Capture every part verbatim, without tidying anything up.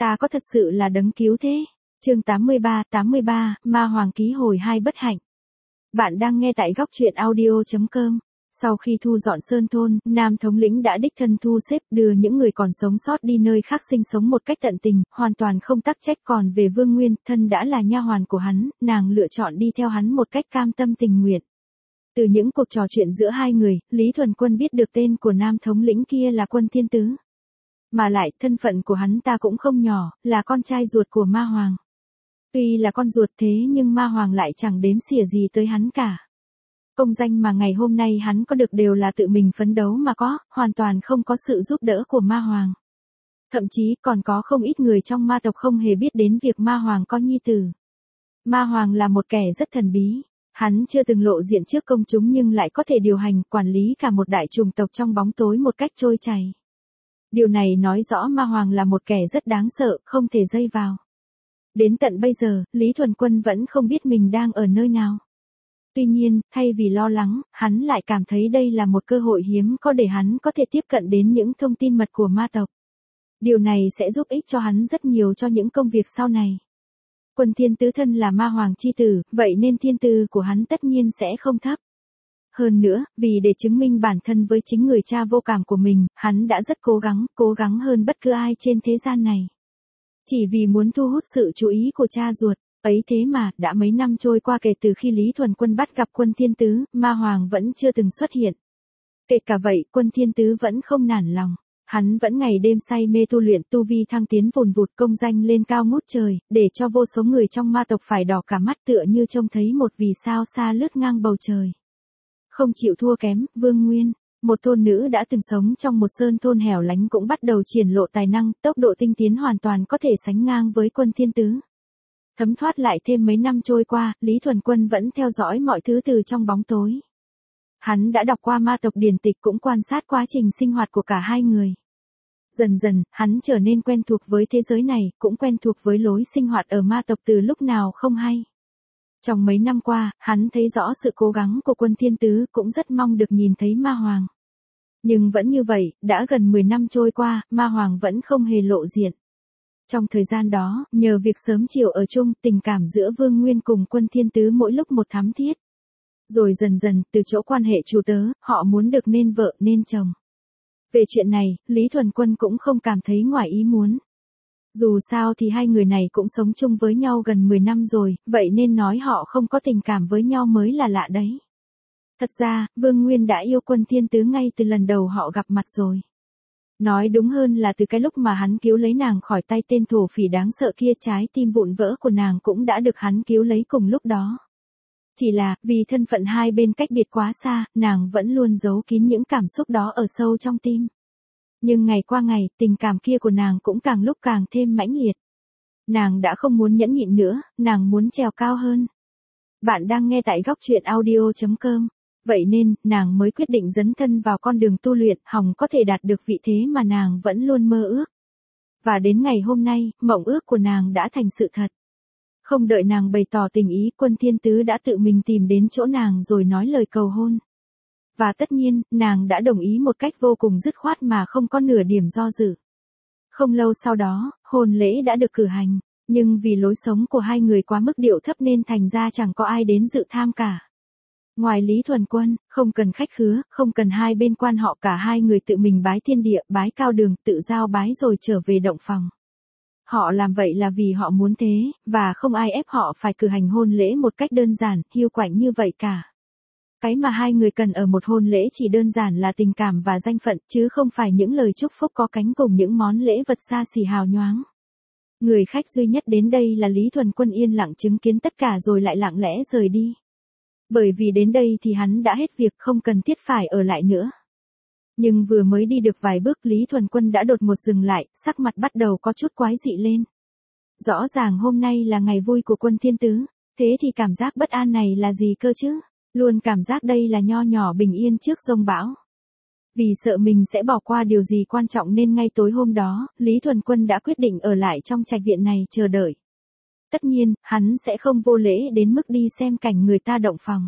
Ta có thật sự là đấng cứu thế? Chương tám mươi ba, tám mươi ba, Ma Hoàng ký hồi hai bất hạnh. Bạn đang nghe tại góc truyện audio chấm com. Sau khi thu dọn sơn thôn, Nam thống lĩnh đã đích thân thu xếp đưa những người còn sống sót đi nơi khác sinh sống một cách tận tình, hoàn toàn không tắc trách. Còn về Vương Nguyên, thân đã là nha hoàn của hắn, nàng lựa chọn đi theo hắn một cách cam tâm tình nguyện. Từ những cuộc trò chuyện giữa hai người, Lý Thuần Quân biết được tên của Nam thống lĩnh kia là Quân Thiên Tứ. Mà lại, thân phận của hắn ta cũng không nhỏ, là con trai ruột của Ma Hoàng. Tuy là con ruột thế nhưng Ma Hoàng lại chẳng đếm xỉa gì tới hắn cả. Công danh mà ngày hôm nay hắn có được đều là tự mình phấn đấu mà có, hoàn toàn không có sự giúp đỡ của Ma Hoàng. Thậm chí còn có không ít người trong ma tộc không hề biết đến việc Ma Hoàng có nhi tử. Ma Hoàng là một kẻ rất thần bí. Hắn chưa từng lộ diện trước công chúng nhưng lại có thể điều hành, quản lý cả một đại chủng tộc trong bóng tối một cách trôi chảy. Điều này nói rõ Ma Hoàng là một kẻ rất đáng sợ, không thể dây vào. Đến tận bây giờ, Lý Thuần Quân vẫn không biết mình đang ở nơi nào. Tuy nhiên, thay vì lo lắng, hắn lại cảm thấy đây là một cơ hội hiếm có để hắn có thể tiếp cận đến những thông tin mật của ma tộc. Điều này sẽ giúp ích cho hắn rất nhiều cho những công việc sau này. Quân Thiên Tứ thân là Ma Hoàng chi tử, vậy nên thiên tư của hắn tất nhiên sẽ không thấp. Hơn nữa, vì để chứng minh bản thân với chính người cha vô cảm của mình, hắn đã rất cố gắng, cố gắng hơn bất cứ ai trên thế gian này. Chỉ vì muốn thu hút sự chú ý của cha ruột, ấy thế mà, đã mấy năm trôi qua kể từ khi Lý Thuần Quân bắt gặp Quân Thiên Tứ, Ma Hoàng vẫn chưa từng xuất hiện. Kể cả vậy, Quân Thiên Tứ vẫn không nản lòng. Hắn vẫn ngày đêm say mê tu luyện, tu vi thăng tiến vùn vụt, công danh lên cao ngút trời, để cho vô số người trong ma tộc phải đỏ cả mắt tựa như trông thấy một vì sao xa lướt ngang bầu trời. Không chịu thua kém, Vương Nguyên, một thôn nữ đã từng sống trong một sơn thôn hẻo lánh cũng bắt đầu triển lộ tài năng, tốc độ tinh tiến hoàn toàn có thể sánh ngang với Quân Thiên Tứ. Thấm thoát lại thêm mấy năm trôi qua, Lý Thuần Quân vẫn theo dõi mọi thứ từ trong bóng tối. Hắn đã đọc qua ma tộc điển tịch cũng quan sát quá trình sinh hoạt của cả hai người. Dần dần, hắn trở nên quen thuộc với thế giới này, cũng quen thuộc với lối sinh hoạt ở ma tộc từ lúc nào không hay. Trong mấy năm qua, hắn thấy rõ sự cố gắng của Quân Thiên Tứ, cũng rất mong được nhìn thấy Ma Hoàng. Nhưng vẫn như vậy, đã gần mười năm trôi qua, Ma Hoàng vẫn không hề lộ diện. Trong thời gian đó, nhờ việc sớm chiều ở chung, tình cảm giữa Vương Nguyên cùng Quân Thiên Tứ mỗi lúc một thắm thiết. Rồi dần dần, từ chỗ quan hệ chủ tớ, họ muốn được nên vợ nên chồng. Về chuyện này, Lý Thuần Quân cũng không cảm thấy ngoài ý muốn. Dù sao thì hai người này cũng sống chung với nhau gần mười năm rồi, vậy nên nói họ không có tình cảm với nhau mới là lạ đấy. Thật ra, Vương Nguyên đã yêu Quân Thiên Tứ ngay từ lần đầu họ gặp mặt rồi. Nói đúng hơn là từ cái lúc mà hắn cứu lấy nàng khỏi tay tên thổ phỉ đáng sợ kia, trái tim vụn vỡ của nàng cũng đã được hắn cứu lấy cùng lúc đó. Chỉ là, vì thân phận hai bên cách biệt quá xa, nàng vẫn luôn giấu kín những cảm xúc đó ở sâu trong tim. Nhưng ngày qua ngày, tình cảm kia của nàng cũng càng lúc càng thêm mãnh liệt. Nàng đã không muốn nhẫn nhịn nữa, nàng muốn trèo cao hơn. Bạn đang nghe tại góc truyện audio chấm com. Vậy nên, nàng mới quyết định dấn thân vào con đường tu luyện, hòng có thể đạt được vị thế mà nàng vẫn luôn mơ ước. Và đến ngày hôm nay, mộng ước của nàng đã thành sự thật. Không đợi nàng bày tỏ tình ý, Quân Thiên Tứ đã tự mình tìm đến chỗ nàng rồi nói lời cầu hôn. Và tất nhiên, nàng đã đồng ý một cách vô cùng dứt khoát mà không có nửa điểm do dự. Không lâu sau đó, hôn lễ đã được cử hành, nhưng vì lối sống của hai người quá mức điệu thấp nên thành ra chẳng có ai đến dự tham cả. Ngoài Lý Thuần Quân, không cần khách khứa, không cần hai bên quan họ, cả hai người tự mình bái thiên địa, bái cao đường, tự giao bái rồi trở về động phòng. Họ làm vậy là vì họ muốn thế, và không ai ép họ phải cử hành hôn lễ một cách đơn giản, hiu quạnh như vậy cả. Cái mà hai người cần ở một hôn lễ chỉ đơn giản là tình cảm và danh phận, chứ không phải những lời chúc phúc có cánh cùng những món lễ vật xa xỉ hào nhoáng. Người khách duy nhất đến đây là Lý Thuần Quân, yên lặng chứng kiến tất cả rồi lại lặng lẽ rời đi. Bởi vì đến đây thì hắn đã hết việc, không cần thiết phải ở lại nữa. Nhưng vừa mới đi được vài bước, Lý Thuần Quân đã đột ngột dừng lại, sắc mặt bắt đầu có chút quái dị lên. Rõ ràng hôm nay là ngày vui của Quân Thiên Tứ, thế thì cảm giác bất an này là gì cơ chứ? Luôn cảm giác đây là nho nhỏ bình yên trước giông bão. Vì sợ mình sẽ bỏ qua điều gì quan trọng nên ngay tối hôm đó, Lý Thuần Quân đã quyết định ở lại trong trạch viện này chờ đợi. Tất nhiên, hắn sẽ không vô lễ đến mức đi xem cảnh người ta động phòng.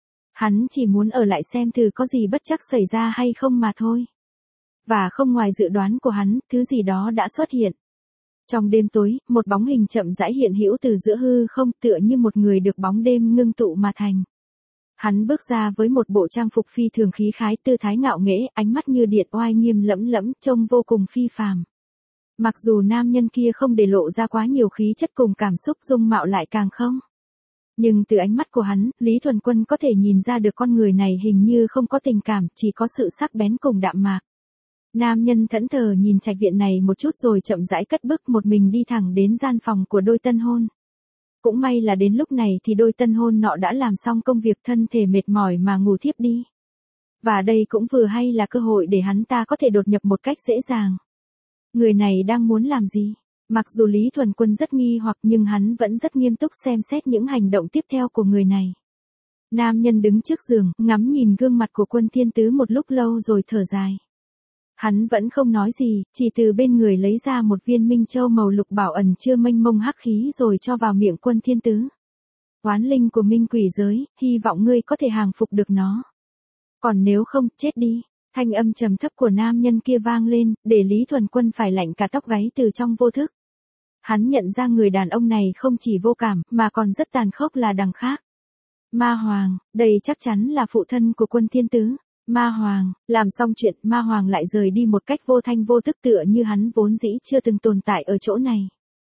Hắn chỉ muốn ở lại xem thử có gì bất trắc xảy ra hay không mà thôi. Và không ngoài dự đoán của hắn, thứ gì đó đã xuất hiện. Trong đêm tối, một bóng hình chậm rãi hiện hữu từ giữa hư không, tựa như một người được bóng đêm ngưng tụ mà thành. Hắn bước ra với một bộ trang phục phi thường khí khái, tư thái ngạo nghễ, ánh mắt như điện oai nghiêm lẫm lẫm, trông vô cùng phi phàm. Mặc dù nam nhân kia không để lộ ra quá nhiều khí chất cùng cảm xúc, dung mạo lại càng không. Nhưng từ ánh mắt của hắn, Lý Thuần Quân có thể nhìn ra được con người này hình như không có tình cảm, chỉ có sự sắc bén cùng đạm mạc. Nam nhân thẫn thờ nhìn trạch viện này một chút rồi chậm rãi cất bước một mình đi thẳng đến gian phòng của đôi tân hôn. Cũng may là đến lúc này thì đôi tân hôn nọ đã làm xong công việc, thân thể mệt mỏi mà ngủ thiếp đi. Và đây cũng vừa hay là cơ hội để hắn ta có thể đột nhập một cách dễ dàng. Người này đang muốn làm gì? Mặc dù Lý Thuần Quân rất nghi hoặc nhưng hắn vẫn rất nghiêm túc xem xét những hành động tiếp theo của người này. Nam nhân đứng trước giường, ngắm nhìn gương mặt của Quân Thiên Tứ một lúc lâu rồi thở dài. Hắn vẫn không nói gì, chỉ từ bên người lấy ra một viên minh châu màu lục bảo ẩn chứa mênh mông hắc khí rồi cho vào miệng Quân Thiên Tứ. Oán linh của minh quỷ giới, hy vọng ngươi có thể hàng phục được nó. Còn nếu không, chết đi. Thanh âm trầm thấp của nam nhân kia vang lên, để Lý Thuần Quân phải lạnh cả tóc gáy từ trong vô thức. Hắn nhận ra người đàn ông này không chỉ vô cảm, mà còn rất tàn khốc là đằng khác. Ma Hoàng, đây chắc chắn là phụ thân của Quân Thiên Tứ. Ma Hoàng, làm xong chuyện, Ma Hoàng lại rời đi một cách vô thanh vô tức, tựa như hắn vốn dĩ chưa từng tồn tại ở chỗ này.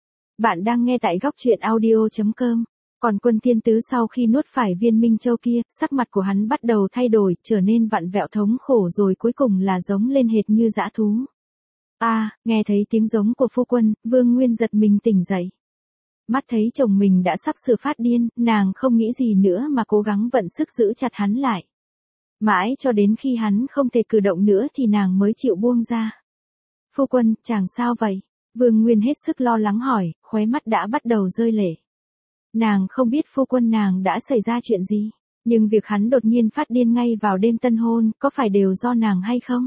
Bạn đang nghe tại góc truyện audio chấm com. Còn Quân Thiên Tứ sau khi nuốt phải viên minh châu kia, sắc mặt của hắn bắt đầu thay đổi, trở nên vặn vẹo thống khổ rồi cuối cùng là giống lên hệt như dã thú. A, à, nghe thấy tiếng giống của phu quân, Vương Nguyên giật mình tỉnh dậy. Mắt thấy chồng mình đã sắp sửa phát điên, nàng không nghĩ gì nữa mà cố gắng vận sức giữ chặt hắn lại. Mãi cho đến khi hắn không thể cử động nữa thì nàng mới chịu buông ra. Phu quân, chàng sao vậy? Vương Nguyên hết sức lo lắng hỏi, khóe mắt đã bắt đầu rơi lệ. Nàng không biết phu quân nàng đã xảy ra chuyện gì, nhưng việc hắn đột nhiên phát điên ngay vào đêm tân hôn, có phải đều do nàng hay không?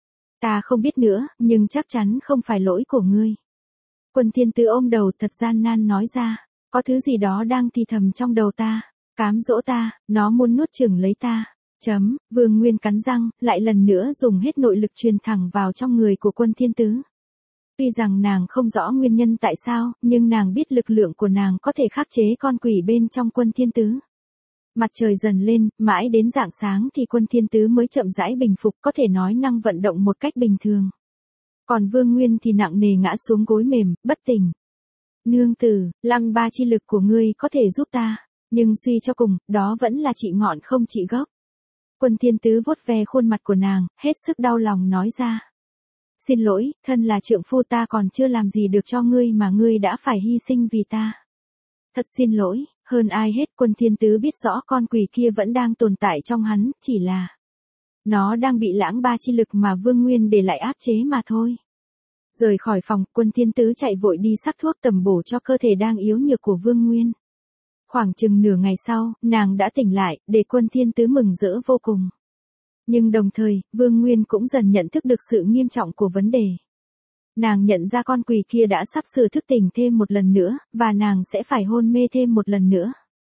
Ta không biết nữa, nhưng chắc chắn không phải lỗi của ngươi. Quân Thiên Tứ ôm đầu thật gian nan nói ra, có thứ gì đó đang thì thầm trong đầu ta, cám dỗ ta, nó muốn nuốt chửng lấy ta. Chấm, Vương Nguyên cắn răng, lại lần nữa dùng hết nội lực truyền thẳng vào trong người của Quân Thiên Tứ. Tuy rằng nàng không rõ nguyên nhân tại sao, nhưng nàng biết lực lượng của nàng có thể khắc chế con quỷ bên trong Quân Thiên Tứ. Mặt trời dần lên, mãi đến rạng sáng thì Quân Thiên Tứ mới chậm rãi bình phục, có thể nói năng vận động một cách bình thường. Còn Vương Nguyên thì nặng nề ngã xuống gối mềm, bất tỉnh. Nương tử, lăng ba chi lực của ngươi có thể giúp ta, nhưng suy cho cùng, đó vẫn là trị ngọn không trị gốc. Quân Thiên Tứ vuốt ve khuôn mặt của nàng, hết sức đau lòng nói ra. Xin lỗi, thân là trượng phu ta còn chưa làm gì được cho ngươi mà ngươi đã phải hy sinh vì ta. Thật xin lỗi, hơn ai hết Quân Thiên Tứ biết rõ con quỷ kia vẫn đang tồn tại trong hắn, chỉ là nó đang bị lãng ba chi lực mà Vương Nguyên để lại áp chế mà thôi. Rời khỏi phòng, Quân Thiên Tứ chạy vội đi sắc thuốc tầm bổ cho cơ thể đang yếu nhược của Vương Nguyên. Khoảng chừng nửa ngày sau, nàng đã tỉnh lại, để Quân Thiên Tứ mừng rỡ vô cùng. Nhưng đồng thời, Vương Nguyên cũng dần nhận thức được sự nghiêm trọng của vấn đề. Nàng nhận ra con quỷ kia đã sắp sửa thức tỉnh thêm một lần nữa, và nàng sẽ phải hôn mê thêm một lần nữa.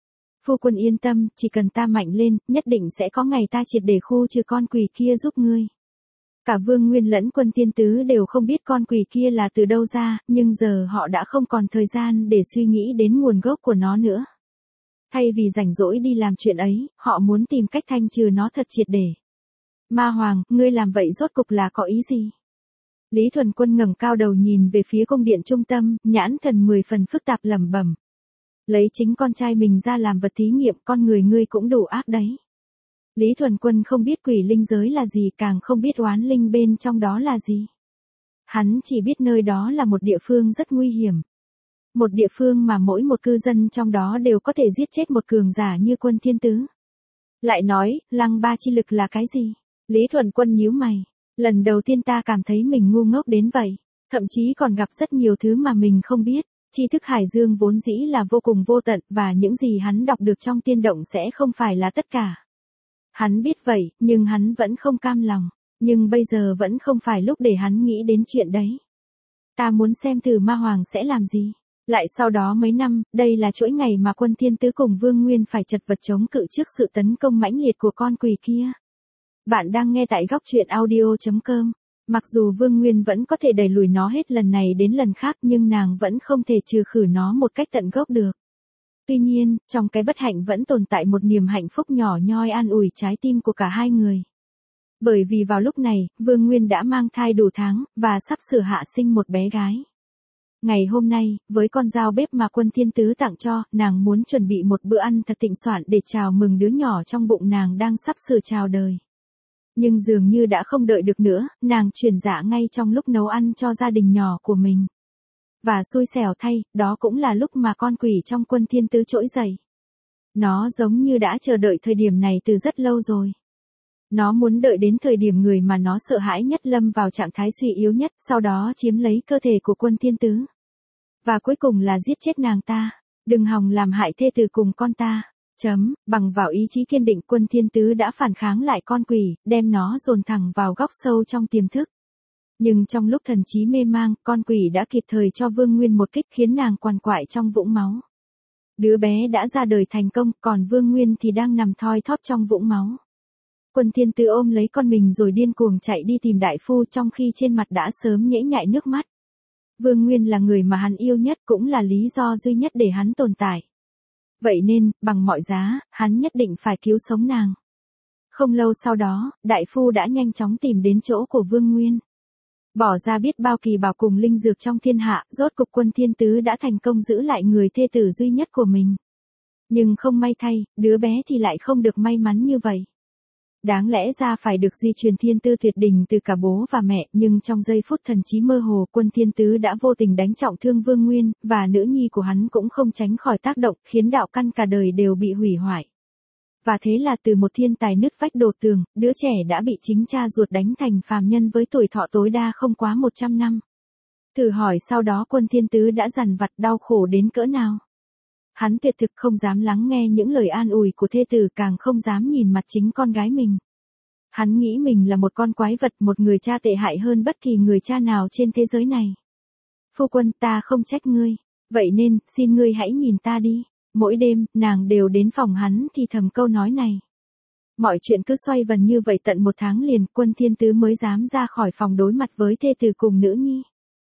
Phu quân yên tâm, chỉ cần ta mạnh lên, nhất định sẽ có ngày ta triệt để khu trừ con quỷ kia giúp ngươi. Cả Vương Nguyên lẫn Quân Thiên Tứ đều không biết con quỷ kia là từ đâu ra, nhưng giờ họ đã không còn thời gian để suy nghĩ đến nguồn gốc của nó nữa. Thay vì rảnh rỗi đi làm chuyện ấy, họ muốn tìm cách thanh trừ nó thật triệt để. Ma Hoàng, ngươi làm vậy rốt cục là có ý gì? Lý Thuần Quân ngẩng cao đầu nhìn về phía cung điện trung tâm, nhãn thần mười phần phức tạp lẩm bẩm. Lấy chính con trai mình ra làm vật thí nghiệm, con người ngươi cũng đủ ác đấy. Lý Thuần Quân không biết quỷ linh giới là gì, càng không biết oán linh bên trong đó là gì. Hắn chỉ biết nơi đó là một địa phương rất nguy hiểm. Một địa phương mà mỗi một cư dân trong đó đều có thể giết chết một cường giả như Quân Thiên Tứ. Lại nói, lăng ba chi lực là cái gì? Lý Thuần Quân nhíu mày. Lần đầu tiên ta cảm thấy mình ngu ngốc đến vậy. Thậm chí còn gặp rất nhiều thứ mà mình không biết. Tri thức Hải Dương vốn dĩ là vô cùng vô tận, và những gì hắn đọc được trong tiên động sẽ không phải là tất cả. Hắn biết vậy, nhưng hắn vẫn không cam lòng. Nhưng bây giờ vẫn không phải lúc để hắn nghĩ đến chuyện đấy. Ta muốn xem thử Ma Hoàng sẽ làm gì. Lại sau đó mấy năm, đây là chuỗi ngày mà Quân Thiên Tứ cùng Vương Nguyên phải chật vật chống cự trước sự tấn công mãnh liệt của con quỷ kia. Bạn đang nghe tại góc truyện audio chấm com. Mặc dù Vương Nguyên vẫn có thể đẩy lùi nó hết lần này đến lần khác nhưng nàng vẫn không thể trừ khử nó một cách tận gốc được. Tuy nhiên, trong cái bất hạnh vẫn tồn tại một niềm hạnh phúc nhỏ nhoi an ủi trái tim của cả hai người. Bởi vì vào lúc này, Vương Nguyên đã mang thai đủ tháng, và sắp sửa hạ sinh một bé gái. Ngày hôm nay, với con dao bếp mà Quân Thiên Tứ tặng cho, nàng muốn chuẩn bị một bữa ăn thật thịnh soạn để chào mừng đứa nhỏ trong bụng nàng đang sắp sửa chào đời. Nhưng dường như đã không đợi được nữa, nàng chuyển dạ ngay trong lúc nấu ăn cho gia đình nhỏ của mình. Và xui xẻo thay, đó cũng là lúc mà con quỷ trong Quân Thiên Tứ trỗi dậy. Nó giống như đã chờ đợi thời điểm này từ rất lâu rồi. Nó muốn đợi đến thời điểm người mà nó sợ hãi nhất lâm vào trạng thái suy yếu nhất, sau đó chiếm lấy cơ thể của Quân Thiên Tứ. Và cuối cùng là giết chết nàng ta. Đừng hòng làm hại thê tử cùng con ta. Chấm, bằng vào ý chí kiên định Quân Thiên Tứ đã phản kháng lại con quỷ, đem nó dồn thẳng vào góc sâu trong tiềm thức. Nhưng trong lúc thần trí mê mang, con quỷ đã kịp thời cho Vương Nguyên một kích khiến nàng quằn quại trong vũng máu. Đứa bé đã ra đời thành công, còn Vương Nguyên thì đang nằm thoi thóp trong vũng máu. Quân Thiên Tứ ôm lấy con mình rồi điên cuồng chạy đi tìm đại phu trong khi trên mặt đã sớm nhễ nhại nước mắt. Vương Nguyên là người mà hắn yêu nhất cũng là lý do duy nhất để hắn tồn tại. Vậy nên, bằng mọi giá, hắn nhất định phải cứu sống nàng. Không lâu sau đó, đại phu đã nhanh chóng tìm đến chỗ của Vương Nguyên. Bỏ ra biết bao kỳ bảo cùng linh dược trong thiên hạ, rốt cục Quân Thiên Tứ đã thành công giữ lại người thê tử duy nhất của mình. Nhưng không may thay, đứa bé thì lại không được may mắn như vậy. Đáng lẽ ra phải được di truyền thiên tư tuyệt đỉnh từ cả bố và mẹ, nhưng trong giây phút thần trí mơ hồ, Quân Thiên Tứ đã vô tình đánh trọng thương Vương Nguyên, và nữ nhi của hắn cũng không tránh khỏi tác động, khiến đạo căn cả đời đều bị hủy hoại. Và thế là từ một thiên tài nứt vách đổ tường, đứa trẻ đã bị chính cha ruột đánh thành phàm nhân với tuổi thọ tối đa không quá một trăm năm. Thử hỏi sau đó Quân Thiên Tứ đã dằn vặt đau khổ đến cỡ nào? Hắn tuyệt thực không dám lắng nghe những lời an ủi của thê tử, càng không dám nhìn mặt chính con gái mình. Hắn nghĩ mình là một con quái vật, một người cha tệ hại hơn bất kỳ người cha nào trên thế giới này. Phu quân, ta không trách ngươi. Vậy nên, xin ngươi hãy nhìn ta đi. Mỗi đêm, nàng đều đến phòng hắn thì thầm câu nói này. Mọi chuyện cứ xoay vần như vậy tận một tháng liền, Quân Thiên Tứ mới dám ra khỏi phòng đối mặt với thê tử cùng nữ nhi.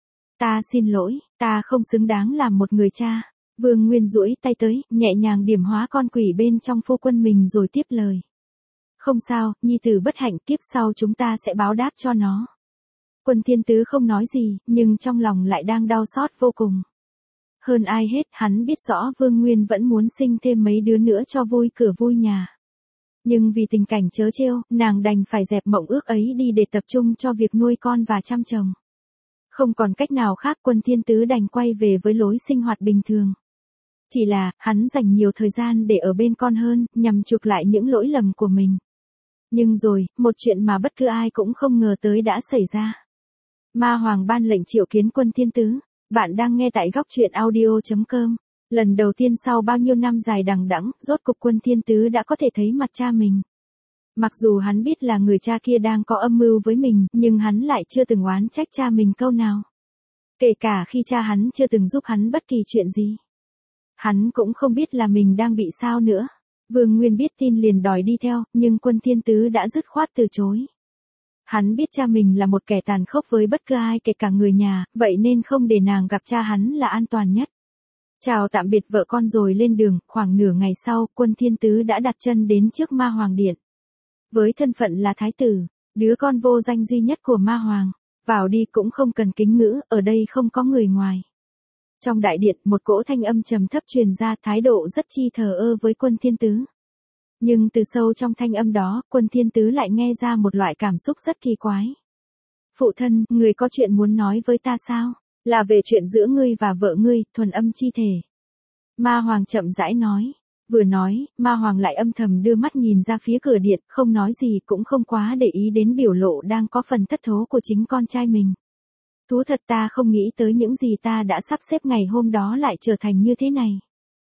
Ta xin lỗi, ta không xứng đáng làm một người cha. Vương Nguyên duỗi tay tới, nhẹ nhàng điểm hóa con quỷ bên trong phu quân mình rồi tiếp lời. Không sao, nhi tử bất hạnh, kiếp sau chúng ta sẽ báo đáp cho nó. Quân Thiên Tứ không nói gì, nhưng trong lòng lại đang đau xót vô cùng. Hơn ai hết, hắn biết rõ Vương Nguyên vẫn muốn sinh thêm mấy đứa nữa cho vui cửa vui nhà. Nhưng vì tình cảnh trớ trêu, nàng đành phải dẹp mộng ước ấy đi để tập trung cho việc nuôi con và chăm chồng. Không còn cách nào khác, Quân Thiên Tứ đành quay về với lối sinh hoạt bình thường. Chỉ là, hắn dành nhiều thời gian để ở bên con hơn, nhằm chuộc lại những lỗi lầm của mình. Nhưng rồi, một chuyện mà bất cứ ai cũng không ngờ tới đã xảy ra. Ma Hoàng ban lệnh triệu kiến Quân Thiên Tứ. Bạn đang nghe tại góc truyện audio chấm com. Lần đầu tiên sau bao nhiêu năm dài đằng đẵng, rốt cục Quân Thiên Tứ đã có thể thấy mặt cha mình. Mặc dù hắn biết là người cha kia đang có âm mưu với mình, nhưng hắn lại chưa từng oán trách cha mình câu nào. Kể cả khi cha hắn chưa từng giúp hắn bất kỳ chuyện gì. Hắn cũng không biết là mình đang bị sao nữa. Vương Nguyên biết tin liền đòi đi theo, nhưng Quân Thiên Tứ đã dứt khoát từ chối. Hắn biết cha mình là một kẻ tàn khốc với bất cứ ai, kể cả người nhà, vậy nên không để nàng gặp cha hắn là an toàn nhất. Chào tạm biệt vợ con rồi lên đường, khoảng nửa ngày sau, Quân Thiên Tứ đã đặt chân đến trước Ma Hoàng Điện. Với thân phận là thái tử, đứa con vô danh duy nhất của Ma Hoàng, vào đi cũng không cần kính ngữ, ở đây không có người ngoài. Trong đại điện, một cỗ thanh âm trầm thấp truyền ra, thái độ rất chi thờ ơ với Quân Thiên Tứ. Nhưng từ sâu trong thanh âm đó, Quân Thiên Tứ lại nghe ra một loại cảm xúc rất kỳ quái. Phụ thân, người có chuyện muốn nói với ta sao? Là về chuyện giữa ngươi và vợ ngươi, thuần âm chi thể. Ma Hoàng chậm rãi nói. Vừa nói, Ma Hoàng lại âm thầm đưa mắt nhìn ra phía cửa điện, không nói gì, cũng không quá để ý đến biểu lộ đang có phần thất thố của chính con trai mình. Thú thật, ta không nghĩ tới những gì ta đã sắp xếp ngày hôm đó lại trở thành như thế này.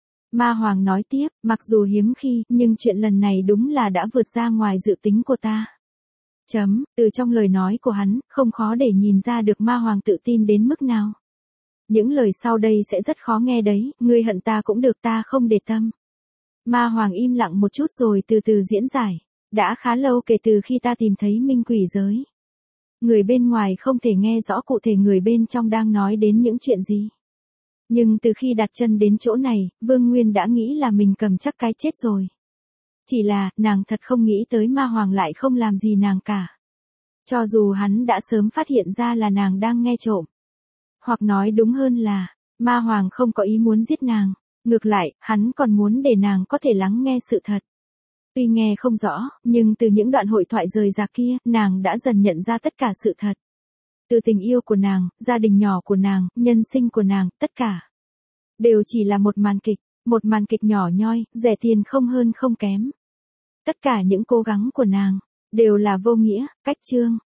Ma Hoàng nói tiếp, mặc dù hiếm khi, nhưng chuyện lần này đúng là đã vượt ra ngoài dự tính của ta. Chấm, từ trong lời nói của hắn, không khó để nhìn ra được Ma Hoàng tự tin đến mức nào. Những lời sau đây sẽ rất khó nghe đấy, ngươi hận ta cũng được, ta không để tâm. Ma Hoàng im lặng một chút rồi từ từ diễn giải. Đã khá lâu kể từ khi ta tìm thấy Minh Quỷ Giới. Người bên ngoài không thể nghe rõ cụ thể người bên trong đang nói đến những chuyện gì. Nhưng từ khi đặt chân đến chỗ này, Vương Nguyên đã nghĩ là mình cầm chắc cái chết rồi. Chỉ là, nàng thật không nghĩ tới ma hoàng lại không làm gì nàng cả. Cho dù hắn đã sớm phát hiện ra là nàng đang nghe trộm. Hoặc nói đúng hơn là, ma hoàng không có ý muốn giết nàng. Ngược lại, hắn còn muốn để nàng có thể lắng nghe sự thật. Tuy nghe không rõ, nhưng từ những đoạn hội thoại rời rạc kia, nàng đã dần nhận ra tất cả sự thật. Từ tình yêu của nàng, gia đình nhỏ của nàng, nhân sinh của nàng, tất cả. Đều chỉ là một màn kịch, một màn kịch nhỏ nhoi, rẻ tiền không hơn không kém. Tất cả những cố gắng của nàng, đều là vô nghĩa, cách chương.